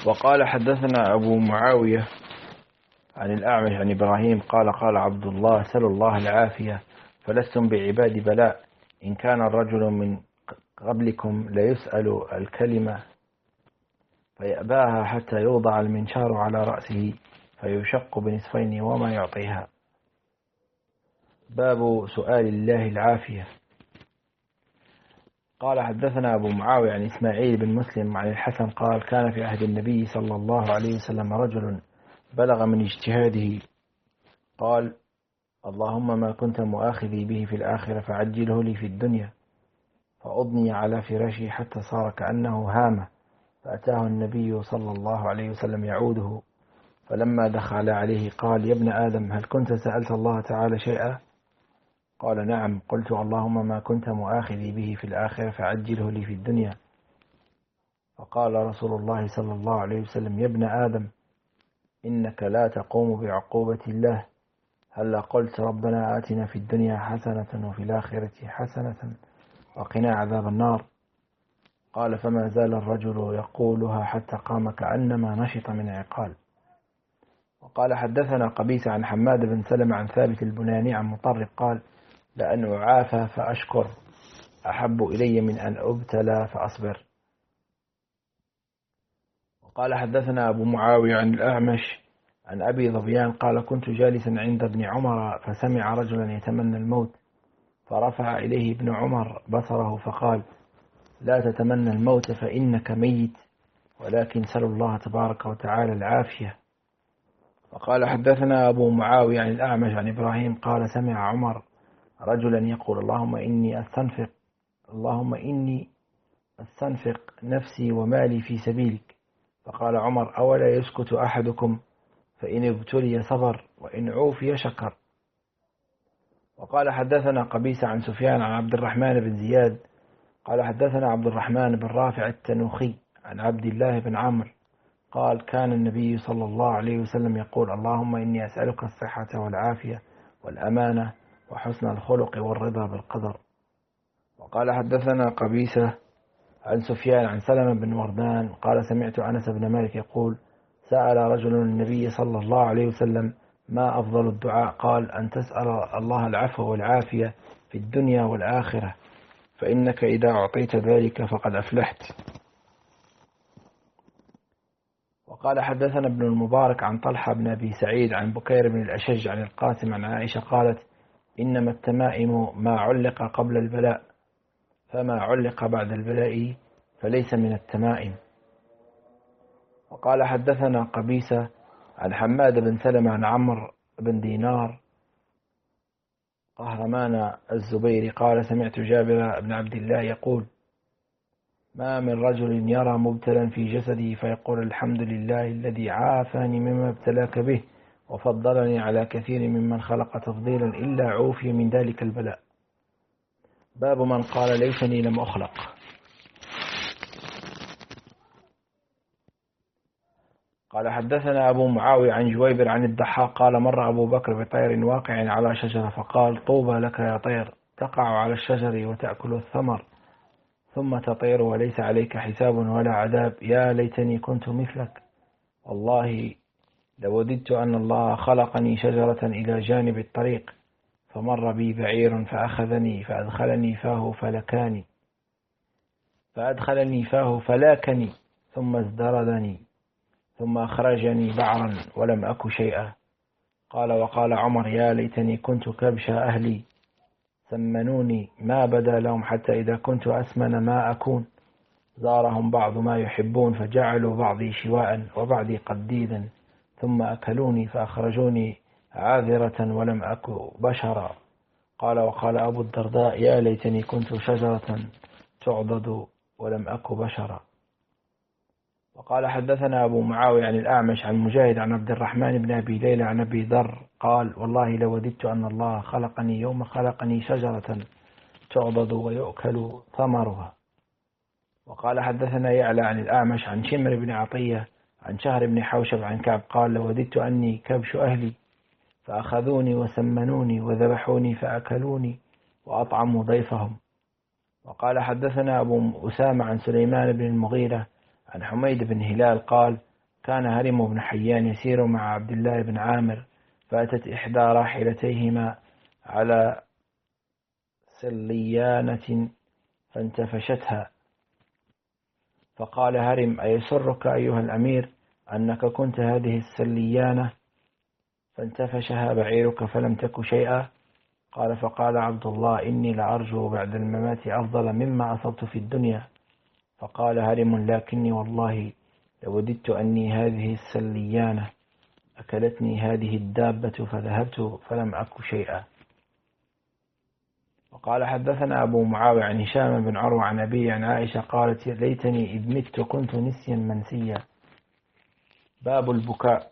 وقال حدثنا أبو معاوية عن الأعمش عن إبراهيم قال قال عبد الله سلوا الله العافية فلستم بعباد بلاء إن كان الرجل من قبلكم ليسأل الكلمة فيأباها حتى يوضع المنشار على رأسه فيشق بنصفين وما يعطيها. باب سؤال الله العافية. قال حدثنا أبو معاوية عن إسماعيل بن مسلم عن الحسن قال كان في عهد النبي صلى الله عليه وسلم رجل بلغ من اجتهاده قال اللهم ما كنت مؤاخذي به في الآخرة فعجله لي في الدنيا، فأضني على فراشي حتى صار كأنه هامة، فأتاه النبي صلى الله عليه وسلم يعوده، فلما دخل عليه قال يا ابن آدم هل كنت سألت الله تعالى شيئا؟ قال نعم. قلت اللهم ما كنت مؤاخذي به في الآخرة فعجله لي في الدنيا. فقال رسول الله صلى الله عليه وسلم يا ابن آدم إنك لا تقوم بعقوبة الله، هل قلت ربنا آتنا في الدنيا حسنة وفي الآخرة حسنة وقنا عذاب النار؟ قال فما زال الرجل يقولها حتى قام كأنما نشط من عقال. وقال حدثنا قبيس عن حماد بن سلمة عن ثابت البناني عن مطرب قال لأن أعافى فأشكر أحب إلي من أن أبتلى فأصبر. وقال حدثنا أبو معاوية عن الأعمش عن أبي ظبيان قال كنت جالسا عند ابن عمر فسمع رجلا يتمنى الموت، فرفع إليه ابن عمر بصره فقال لا تتمنى الموت فإنك ميت، ولكن سل الله تبارك وتعالى العافية. وقال حدثنا أبو معاوية عن الأعمش عن إبراهيم قال سمع عمر رجلا يقول اللهم إني أستنفق نفسي ومالي في سبيلك، فقال عمر أولا يسكت أحدكم فإن ابتلي صبر وإن عوفي شكر. وقال حدثنا قبيس عن سفيان عن عبد الرحمن بن زياد قال حدثنا عبد الرحمن بن رافع التنوخي عن عبد الله بن عمرو قال كان النبي صلى الله عليه وسلم يقول اللهم إني أسألك الصحة والعافية والأمانة وحسن الخلق والرضا بالقدر. وقال حدثنا قبيسة عن سفيان عن سلمة بن وردان قال سمعت أنس بن مالك يقول سأل رجل النبي صلى الله عليه وسلم ما أفضل الدعاء؟ قال أن تسأل الله العفو والعافية في الدنيا والآخرة، فإنك إذا أعطيت ذلك فقد أفلحت. وقال حدثنا ابن المبارك عن طلحة بن أبي سعيد عن بكير بن الأشج عن القاسم عن عائشة قالت إنما التمائم ما علق قبل البلاء، فما علق بعد البلاء فليس من التمائم. وقال حدثنا قبيسة عن حماد بن سلمة عن عمرو بن دينار قهرمان الزبيري قال سمعت جابر بن عبد الله يقول ما من رجل يرى مبتلا في جسده فيقول الحمد لله الذي عافاني مما ابتلاك به وفضلني على كثير ممن خلق تفضيلا إلا عوفي من ذلك البلاء. باب من قال ليتني لم أخلق. قال حدثنا أبو معاوية عن جويبر عن الضحاك قال مر أبو بكر بطير واقع على شجرة فقال طوبى لك يا طير تقع على الشجر وتأكل الثمر ثم تطير وليس عليك حساب ولا عذاب، يا ليتني كنت مثلك، والله لوددت أن الله خلقني شجرة إلى جانب الطريق فمر بي بعير فأخذني فأدخلني فاه فلاكني ثم ازدردني ثم أخرجني بعرا ولم أك شيئا. قال وقال عمر يا ليتني كنت كبش أهلي سمنوني ما بدا لهم حتى إذا كنت أسمن ما أكون، زارهم بعض ما يحبون فجعلوا بعضي شواء وبعضي قديدا ثم أكلوني فأخرجوني عاذرة ولم أك بشرا. قال وقال أبو الدرداء يا ليتني كنت شجرة تعضد ولم أك بشرا. وقال حدثنا أبو معاوية عن الأعمش عن مجاهد عن عبد الرحمن بن أبي ليلى عن أبي ذر قال والله لوددت أن الله خلقني يوم خلقني شجرة تعضد ويؤكل ثمرها. وقال حدثنا يعلى عن الأعمش عن شمر بن عطية عن شهر بن حوشب عن كعب قال لوددت أني كبش أهلي فأخذوني وسمنوني وذبحوني فأكلوني وأطعموا ضيفهم. وقال حدثنا أبو أسامة عن سليمان بن المغيرة عن حميد بن هلال قال كان هرم بن حيان يسير مع عبد الله بن عامر، فأتت إحدى راحلتيهما على سليانة فانتفشتها، فقال هرم: أيسرك أيها الأمير أنك كنت هذه السليانة فانتفشها بعيرك فلم تك شيئا؟ قال: فقال عبد الله: إني لأرجو بعد الممات أفضل مما أصبت في الدنيا. فقال هرم: لكني والله لوددت أني هذه السليانة أكلتني هذه الدابة فذهبت فلم أك شيئا. وقال: حدثنا أبو معاوية عن هشام بن عروة عن أبي عن عائشة قالت: ليتني إذ مت كنت نسيا منسيا. باب البكاء.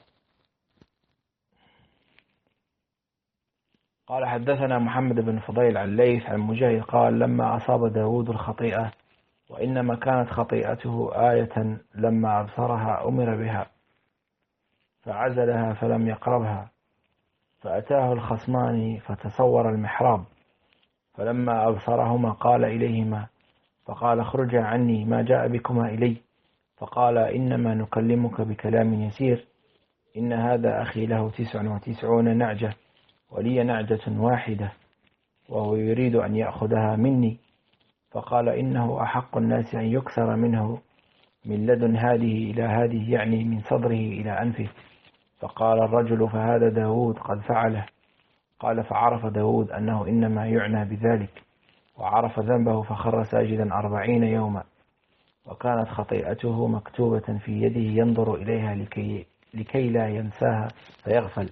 قال: حدثنا محمد بن فضيل عن ليث عن مجاهد قال: لما أصاب داود الخطيئة، وإنما كانت خطيئته آية، لما أبصرها أمر بها فعزلها فلم يقربها، فأتاه الخصمان فتصور المحراب، فلما أبصرهما قال إليهما فقال: اخرجا عني، ما جاء بكما إلي؟ فقال: إنما نكلمك بكلام يسير، إن هذا أخي له 99 نعجة ولي نعجة واحدة، وهو يريد أن يأخذها مني. فقال: إنه أحق الناس أن يكثر منه من لدن هذه إلى هذه، يعني من صدره إلى أنفه. فقال الرجل: فهذا داود قد فعله. قال: فعرف داود أنه إنما يعنى بذلك، وعرف ذنبه فخر ساجدا 40 يوما، وكانت خطيئته مكتوبة في يده ينظر إليها لكي لا ينساها فيغفل،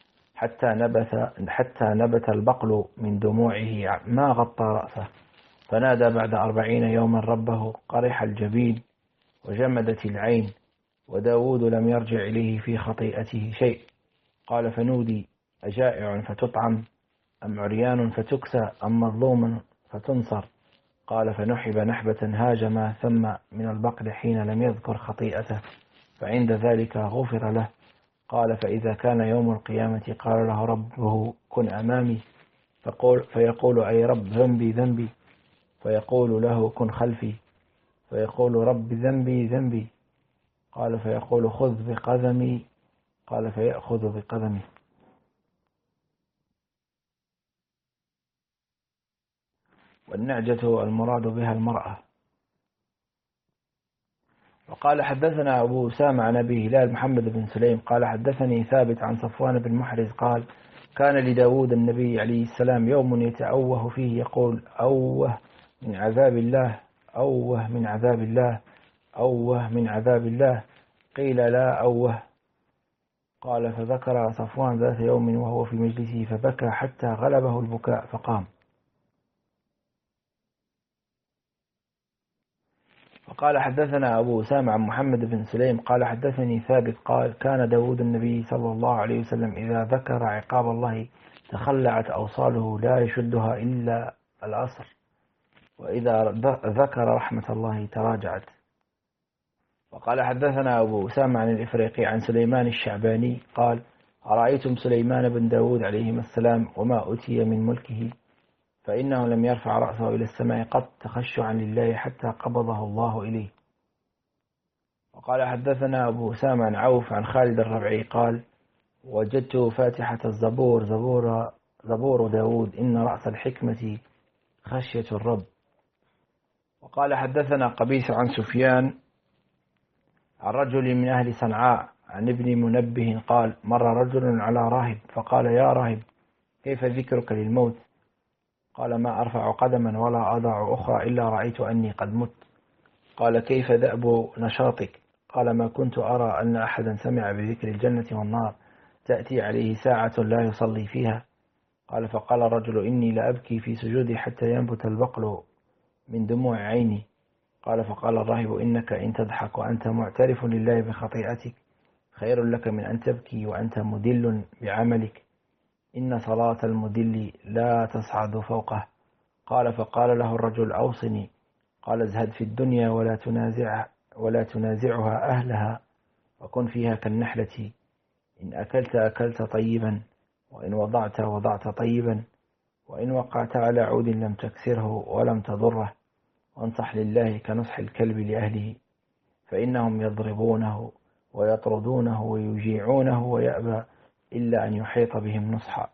حتى نبت البقل من دموعه ما غطى رأسه. فنادى بعد 40 يوما ربه قرح الجبين وجمدت العين، وداود لم يرجع إليه في خطيئته شيء. قال: فنودي: أجائع فتطعم، أم عريان فتكسى، أم مظلوم فتنصر؟ قال: فنحب نحبة هاجما ثم من البقر حين لم يذكر خطيئته، فعند ذلك غفر له. قال: فإذا كان يوم القيامة قال له ربه: كن أمامي، فيقول: أي رب ذنبي ذنبي، فيقول له: كن خلفي، فيقول: رب ذنبي ذنبي. قال: فيقول: خذ بقدمي، قال: فيأخذ بقدمي. والنعجة المراد بها المرأة. وقال: حدثنا أبو أسامة عن أبي هلال محمد بن سليم قال: حدثني ثابت عن صفوان بن محرز قال: كان لداود النبي عليه السلام يوم يتأوه فيه يقول: أوه من عذاب الله، أوه من عذاب الله، أوه من عذاب الله. قيل: لا أوه. قال: فذكر صفوان ذات يوم وهو في مجلسه فبكى حتى غلبه البكاء فقام. وقال: حدثنا أبو أسامة عن محمد بن سليم قال: حدثني ثابت قال: كان داود النبي صلى الله عليه وسلم إذا ذكر عقاب الله تخلعت أوصاله لا يشدها إلا الأصر، وإذا ذكر رحمة الله تراجعت. وقال: حدثنا أبو أسامة عن الإفريقي عن سليمان الشعباني قال: أرأيتم سليمان بن داود عليهما السلام وما أتي من ملكه، فإنه لم يرفع رأسه إلى السماء قط تخشعا لله حتى قبضه الله إليه. وقال: حدثنا أبو أسامة عن عوف عن خالد الربعي قال: وجدت فاتحة الزبور زبور داود: إن رأس الحكمة خشية الرب. وقال: حدثنا قبيس عن سفيان عن رجل من أهل صنعاء عن ابن منبه قال: مر رجل على راهب فقال: يا راهب، كيف ذكرك للموت؟ قال: ما أرفع قدما ولا أضع أخرى إلا رأيت أني قد مت. قال: كيف دأب نشاطك؟ قال: ما كنت أرى أن أحدا سمع بذكر الجنة والنار تأتي عليه ساعة لا يصلي فيها. قال: فقال الرجل: إني لأبكي في سجودي حتى ينبت البقل من دموع عيني. قال: فقال الراهب: إنك إن تضحك وأنت معترف لله بخطيئتك خير لك من أن تبكي وأنت مدل بعملك، إن صلاة المدل لا تصعد فوقه. قال: فقال له الرجل: أوصني. قال: ازهد في الدنيا ولا تنازعها أهلها، وكن فيها كالنحلة، إن أكلت أكلت طيبا، وإن وضعت طيبا، وإن وقعت على عود لم تكسره ولم تضره، وانصح لله كنصح الكلب لأهله، فإنهم يضربونه ويطردونه ويجيعونه ويأبى إلا أن يحيط بهم نصحا.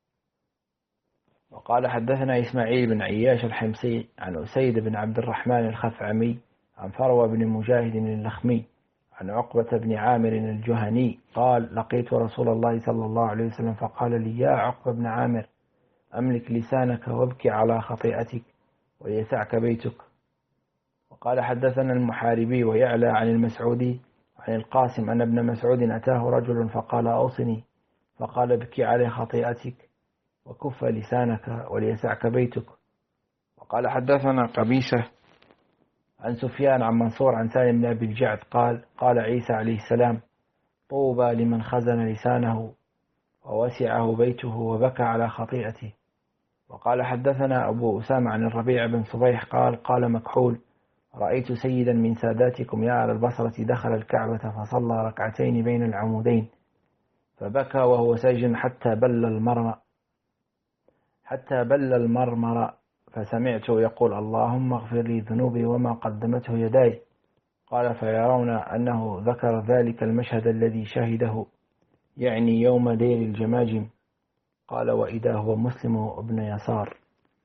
وقال حدثنا إسماعيل بن عياش الحمصي عن أسيد بن عبد الرحمن الخثعمي عن فروة بن مجاهد اللخمي عن عقبة بن عامر الجهني قال لقيت رسول الله صلى الله عليه وسلم فقال لي يا عقبة بن عامر أملك لسانك وابكي على خطيئتك وليسعك بيتك. وقال حدثنا المحاربي ويعلى عن المسعودي عن القاسم أن ابن مسعود أتاه رجل فقال أوصني فقال ابكي على خطيئتك وكف لسانك وليسعك بيتك. وقال حدثنا قبيسة عن سفيان عن منصور عن سالم بن أبي الجعد قال عيسى عليه السلام طوبى لمن خزن لسانه ووسعه بيته وبكى على خطيئته. وقال حدثنا أبو أسامة عن الربيع بن صبيح قال مكحول رأيت سيدا من ساداتكم يا أهل البصرة دخل الكعبة فصلى ركعتين بين العمودين فبكى وهو ساجد حتى بل المرمر فسمعته يقول اللهم اغفر لي ذنوبي وما قدمته يداي. قال فيرون أنه ذكر ذلك المشهد الذي شهده يعني يوم دير الجماجم. قال وإذا هو مسلم ابن يسار.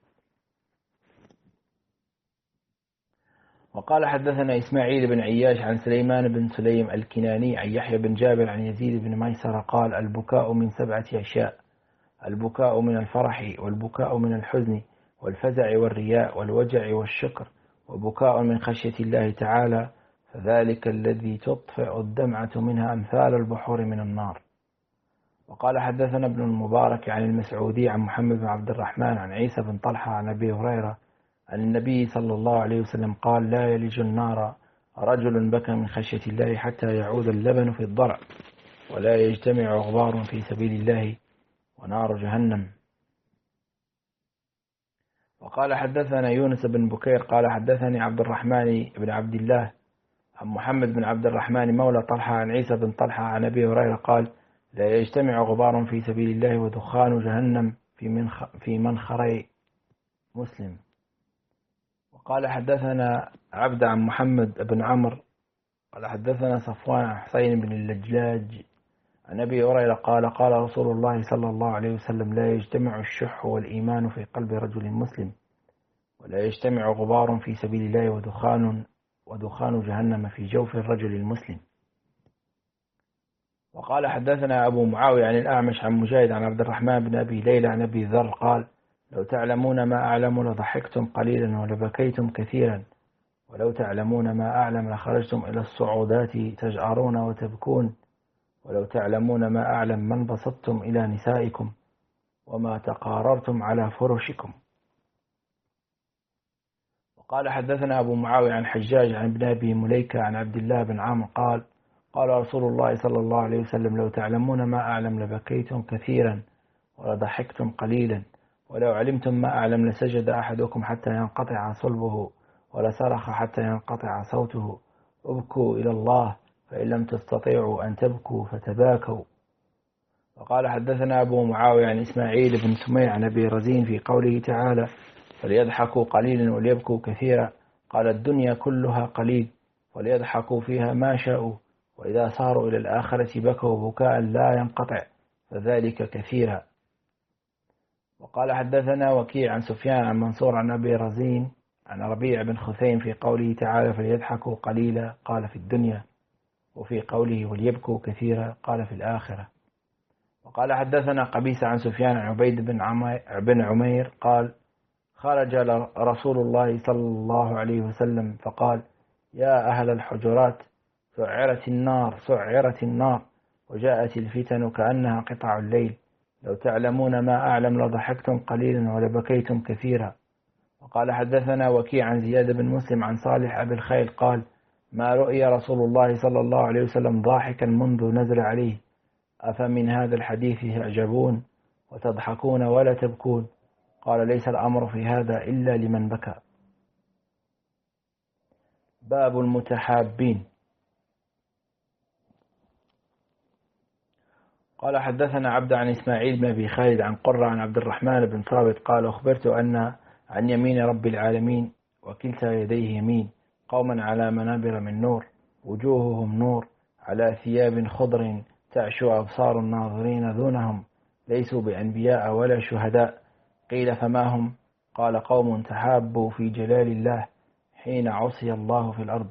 وقال حدثنا إسماعيل بن عياش عن سليمان بن سليم الكناني عن يحيى بن جابر عن يزيد بن ميسر قال البكاء من 7 أشياء: البكاء من الفرح والبكاء من الحزن والفزع والرياء والوجع والشكر وبكاء من خشية الله تعالى فذلك الذي تطفئ الدمعة منها أمثال البحور من النار. وقال حدثنا ابن المبارك عن المسعودي عن محمد بن عبد الرحمن عن عيسى بن طلحة عن أبي هريرة عن النبي صلى الله عليه وسلم قال لا يلج النار رجل بكى من خشية الله حتى يعود اللبن في الضرع ولا يجتمع غبار في سبيل الله ونار جهنم. وقال حدثنا يونس بن بكير قال حدثني عبد الرحمن بن عبد الله عن محمد بن عبد الرحمن مولى طلحة عن عيسى بن طلحة عن أبي هريرة قال لا يجتمع غبار في سبيل الله ودخان جهنم في منخري مسلم. وقال حدثنا عبد عن محمد بن عمرو قال حدثنا صفوان عن حسين بن اللجلاج عن أبي هريرة قال رسول الله صلى الله عليه وسلم لا يجتمع الشح والإيمان في قلب رجل مسلم ولا يجتمع غبار في سبيل الله ودخان جهنم في جوف الرجل المسلم. وقال حدثنا أبو معاوية عن الأعمش عن مجاهد عن عبد الرحمن بن أبي ليلى عن أبي ذر قال لو تعلمون ما أعلم لضحكتم قليلا ولبكيتم كثيرا ولو تعلمون ما أعلم لخرجتم إلى الصعودات تجأرون وتبكون ولو تعلمون ما أعلم ما انبسطتم إلى نسائكم وما تقاررتم على فرشكم. وقال حدثنا أبو معاوية عن حجاج عن ابن أبي مليكة عن عبد الله بن عامر قال رسول الله صلى الله عليه وسلم لو تعلمون ما أعلم لبكيتم كثيرا ولضحكتم قليلا ولو علمتم ما أعلم لسجد أحدكم حتى ينقطع صلبه ولصرخ حتى ينقطع صوته. ابكوا إلى الله فإن لم تستطيعوا أن تبكوا فتباكوا. وقال حدثنا أبو معاوية عن إسماعيل بن سميع عن أبي رزين في قوله تعالى فليضحكوا قليلا وليبكوا كثيرا قال الدنيا كلها قليل وليضحكوا فيها ما شاءوا وإذا صاروا إلى الآخرة بكوا بكاء لا ينقطع فذلك كثيرا. وقال حدثنا وكيع عن سفيان عن منصور عن أبي رزين عن ربيع بن خثيم في قوله تعالى فليضحكوا قليلا قال في الدنيا وفي قوله وليبكوا كثيرا قال في الآخرة. وقال حدثنا قبيس عن سفيان عن عبيد بن عمير قال خرج رسول الله صلى الله عليه وسلم فقال يا أهل الحجرات سعرت النار وجاءت الفتن كأنها قطع الليل لو تعلمون ما أعلم لضحكتم قليلا ولبكيتم كثيرا. وقال حدثنا وكيع عن زياد بن مسلم عن صالح أبي الخيل قال ما رؤي رسول الله صلى الله عليه وسلم ضاحكا منذ نزل عليه أفمن هذا الحديث تعجبون وتضحكون ولا تبكون قال ليس الأمر في هذا إلا لمن بكى. باب المتحابين. قال حدثنا عبد عن إسماعيل بن أبي خالد عن قرة عن عبد الرحمن بن ثابت قال أخبرت أن عن يمين رب العالمين وكلتا يديه يمين قوما على منابر من نور وجوههم نور على ثياب خضر تعشو أبصار الناظرين دونهم ليسوا بأنبياء ولا شهداء. قيل فما هم؟ قال قوم تحابوا في جلال الله حين عصي الله في الأرض.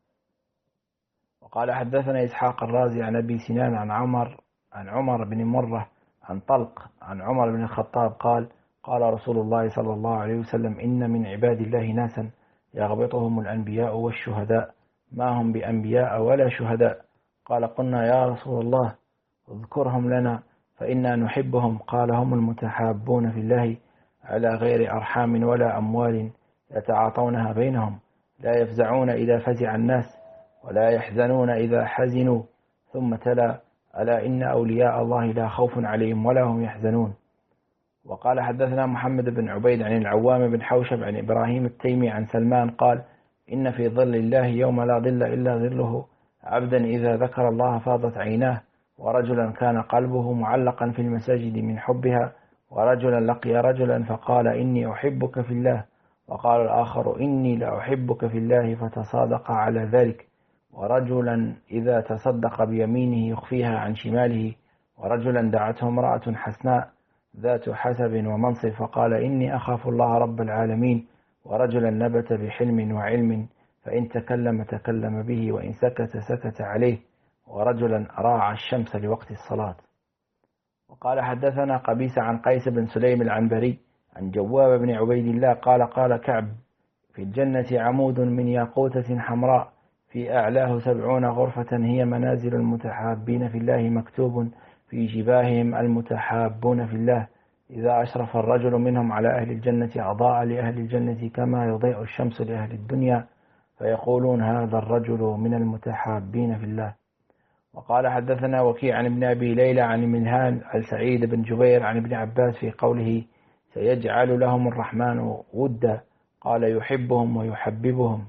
وقال حدثنا إسحاق الرازي عن أبي سنان عن عمر بن مرة عن طلق عن عمر بن الخطاب قال قال رسول الله صلى الله عليه وسلم إن من عباد الله ناسا يغبطهم الأنبياء والشهداء ما هم بأنبياء ولا شهداء. قال قلنا يا رسول الله اذكرهم لنا فإنا نحبهم. قال هم المتحابون في الله على غير أرحام ولا أموال يتعاطونها بينهم لا يفزعون إذا فزع الناس ولا يحزنون إذا حزنوا. ثم تلا ألا إن أولياء الله لا خوف عليهم ولا هم يحزنون. وقال حدثنا محمد بن عبيد عن العوام بن حوشب عن إبراهيم التيمي عن سلمان قال إن في ظل الله يوم لا ظل إلا ظله عبدا إذا ذكر الله فاضت عيناه ورجلا كان قلبه معلقا في المساجد من حبها ورجلا لقي رجلا فقال إني أحبك في الله وقال الآخر إني لأحبك في الله فتصادق على ذلك ورجلا إذا تصدق بيمينه يخفيها عن شماله ورجلا دعته امرأة حسناء ذات حسب ومنصب فقال إني أخاف الله رب العالمين ورجلا نبت بحلم وعلم فإن تكلم به وإن سكت عليه ورجلا راعى الشمس لوقت الصلاة. وقال حدثنا قبيس عن قيس بن سليم العنبري عن جواب بن عبيد الله قال قال كعب في الجنة عمود من ياقوتة حمراء في أعلاه 70 غرفة هي منازل المتحابين في الله مكتوب في جباههم المتحابون في الله إذا أشرف الرجل منهم على أهل الجنة أضاء لأهل الجنة كما يضيء الشمس لأهل الدنيا فيقولون هذا الرجل من المتحابين في الله. وقال حدثنا وكيع عن ابن أبي ليلى عن منهان عن سعيد بن جبير عن ابن عباس في قوله سيجعل لهم الرحمن ودا قال يحبهم ويحببهم.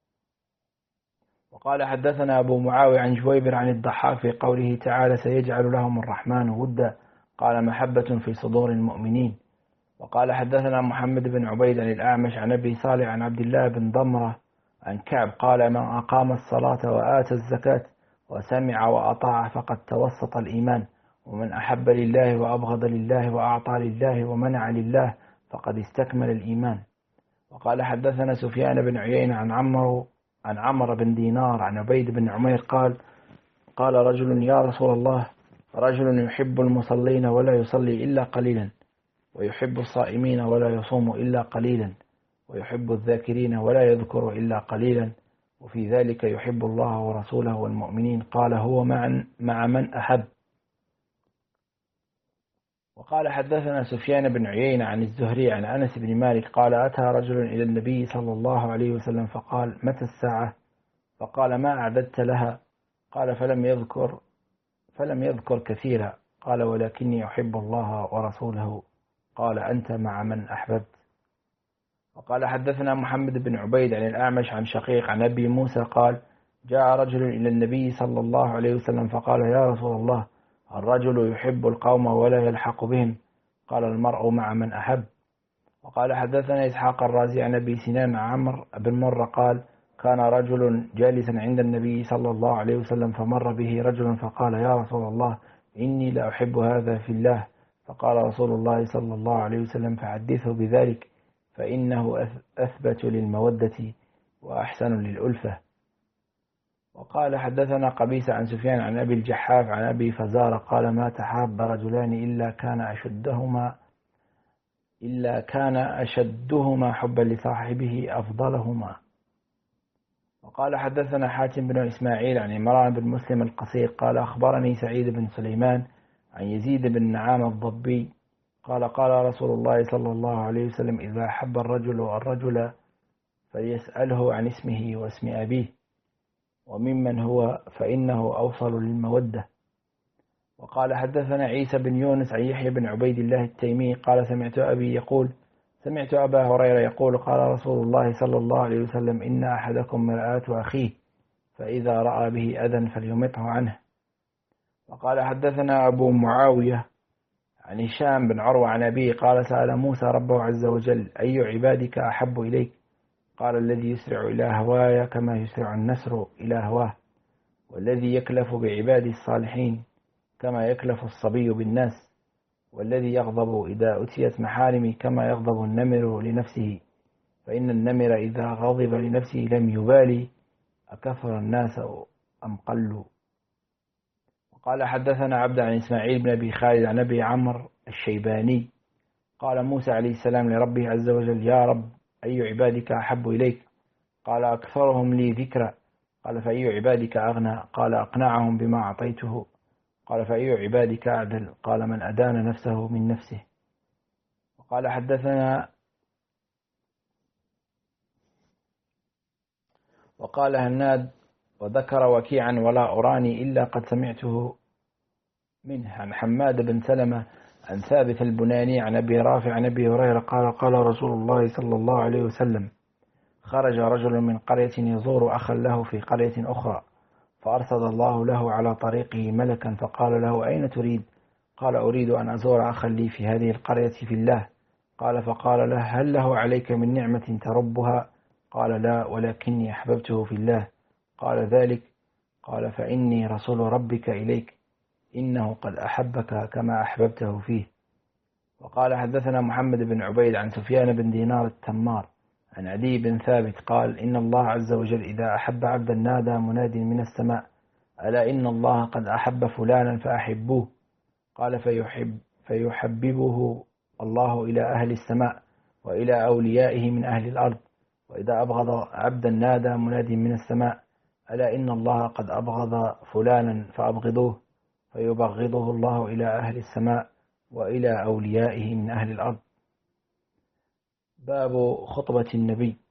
وقال حدثنا أبو معاوية عن جويبر عن الضحاك في قوله تعالى سيجعل لهم الرحمن ودا قال محبة في صدور المؤمنين. وقال حدثنا محمد بن عبيد عن الأعمش عن أبي صالح عن عبد الله بن ضمرة عن كعب قال من أقام الصلاة وآتى الزكاة وسمع وأطاع فقد توسط الإيمان ومن أحب لله وأبغض لله وأعطى لله ومنع لله فقد استكمل الإيمان. وقال حدثنا سفيان بن عيينة عن عمرو بن دينار عن عبيد بن عمير قال رجل يا رسول الله رجل يحب المصلين ولا يصلي إلا قليلا ويحب الصائمين ولا يصوم إلا قليلا ويحب الذاكرين ولا يذكر إلا قليلا وفي ذلك يحب الله ورسوله والمؤمنين قال هو مع من أحب. وقال حدثنا سفيان بن عيينة عن الزهري عن أنس بن مالك قال أتى رجل إلى النبي صلى الله عليه وسلم فقال متى الساعة؟ فقال ما أعددت لها؟ قال فلم يذكر كثيرا. قال ولكني أحب الله ورسوله. قال أنت مع من أحببت. وقال حدثنا محمد بن عبيد عن الأعمش عن شقيق عن أبي موسى قال جاء رجل إلى النبي صلى الله عليه وسلم فقال يا رسول الله الرجل يحب القوم ولا يلحق بهم قال المرء مع من أحب. وقال حدثنا إسحاق الرازي عن أبي سنان عمرو بن مرة قال كان رجل جالسا عند النبي صلى الله عليه وسلم فمر به رجل فقال يا رسول الله إني لأحب هذا في الله. فقال رسول الله صلى الله عليه وسلم فحدثه بذلك فإنه أثبت للمودة وأحسن للألفة. وقال حدثنا قبيس عن سفيان عن أبي الجحاف عن أبي فزار قال ما تحاب رجلان إلا كان أشدهما حبا لصاحبه أفضلهما. وقال حدثنا حاتم بن إسماعيل عن عمران بن مسلم القصير قال أخبرني سعيد بن سليمان عن يزيد بن نعام الضبي قال قال رسول الله صلى الله عليه وسلم إذا أحب الرجل فليسأله عن اسمه واسم أبيه وممن هو فإنه أوصل للمودة. وقال حدثنا عيسى بن يونس عن يحيى بن عبيد الله التيمي قال سمعت أبا هريرة يقول قال رسول الله صلى الله عليه وسلم إن أحدكم مرآة أخيه فإذا رأى به أذى فليمطه عنه. وقال حدثنا أبو معاوية عن هشام بن عروة عن أبيه قال سأل موسى ربه عز وجل أي عبادك أحب إليك؟ قال الذي يسرع إلى هواي كما يسرع النسر إلى هواه. والذي يكلف بعباده الصالحين كما يكلف الصبي بالناس، والذي يغضب إذا أتيت محارمي كما يغضب النمر لنفسه، فإن النمر إذا غضب لنفسه لم يبالي أكثر الناس أم قلوا. وقال حدثنا عبد عن إسماعيل بن أبي خالد عن أبي عمرو الشيباني قال موسى عليه السلام لربه عز وجل: يا رب، أي عبادك أحب إليك؟ قال: أكثرهم لي ذكرا. قال: فأي عبادك أغنى؟ قال: أقنعهم بما أعطيته. قال: فأي عبادك أعدل؟ قال: من أدان نفسه من نفسه. وقال حدثنا وقال هناد وذكر وكيعا ولا أراني إلا قد سمعته منه عن حماد بن سلمة عن ثابت البناني عن أبي رافع عن أبي هريرة قال: قال رسول الله صلى الله عليه وسلم: خرج رجل من قرية يزور أخا له في قرية أخرى، فأرسل الله له على طريقه ملكا فقال له: أين تريد؟ قال: أريد أن أزور أخا لي في هذه القرية في الله. قال: فقال له: هل له عليك من نعمة تربها؟ قال: لا، ولكني أحببته في الله. قال: ذلك؟ قال: فإني رسول ربك إليك، إنه قد أحبك كما أحببته فيه. وقال حدثنا محمد بن عبيد عن سفيان بن دينار التمار عن عدي بن ثابت قال: إن الله عز وجل إذا أحب عبدا نادى مناد من السماء: ألا إن الله قد أحب فلانا فأحبوه. قال: فيحببه الله إلى أهل السماء وإلى أوليائه من أهل الأرض. وإذا أبغض عبدا نادى مناد من السماء: ألا إن الله قد أبغض فلانا فأبغضوه. فيبغضه الله إلى أهل السماء وإلى أوليائه من أهل الأرض. باب خطبة النبي.